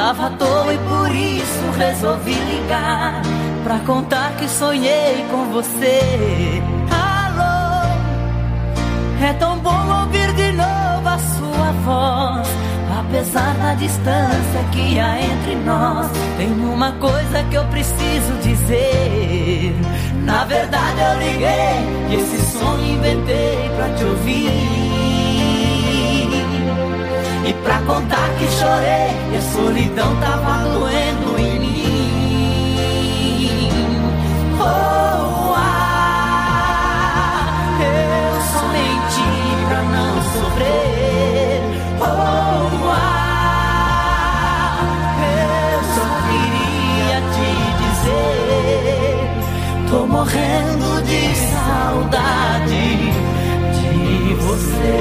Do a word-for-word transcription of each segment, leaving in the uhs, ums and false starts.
tava à toa e por isso resolvi ligar pra contar que sonhei com você. Alô, é tão bom ouvir de novo a sua voz. Apesar da distância que há entre nós, tem uma coisa que eu preciso dizer. Na verdade eu liguei e esse sonho inventei pra te ouvir e pra contar que chorei e a solidão tava doendo em mim. Oh, ah, eu só menti pra não sofrer. Oh, ah, eu só queria te dizer, tô morrendo de saudade de você.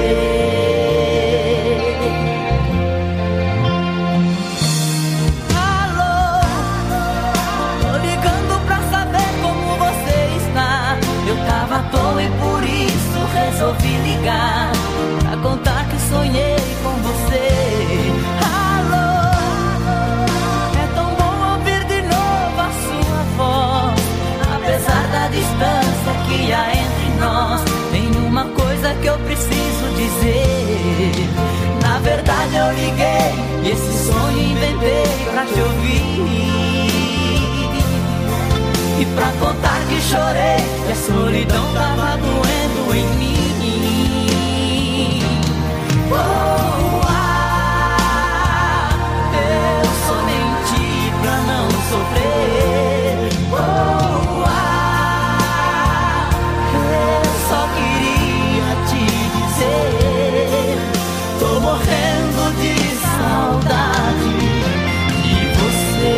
Resolvi ligar pra contar que sonhei com você. Alô, é tão bom ouvir de novo a sua voz. Apesar da distância que há entre nós, tem uma coisa que eu preciso dizer. Na verdade eu liguei e esse sonho inventei pra te ouvir e pra contar que chorei e a solidão tava doendo em mim. Oh, ah, eu só menti pra não sofrer. Oh, ah, eu só queria te dizer, tô morrendo de saudade de você.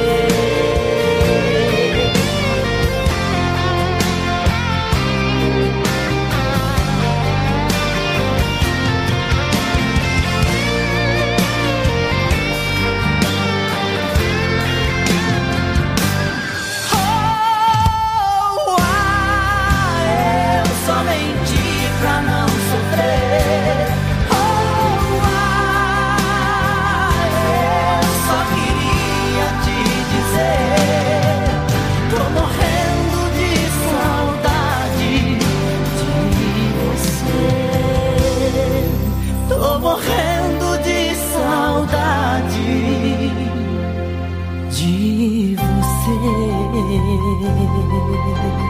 Morrendo de saudade de você.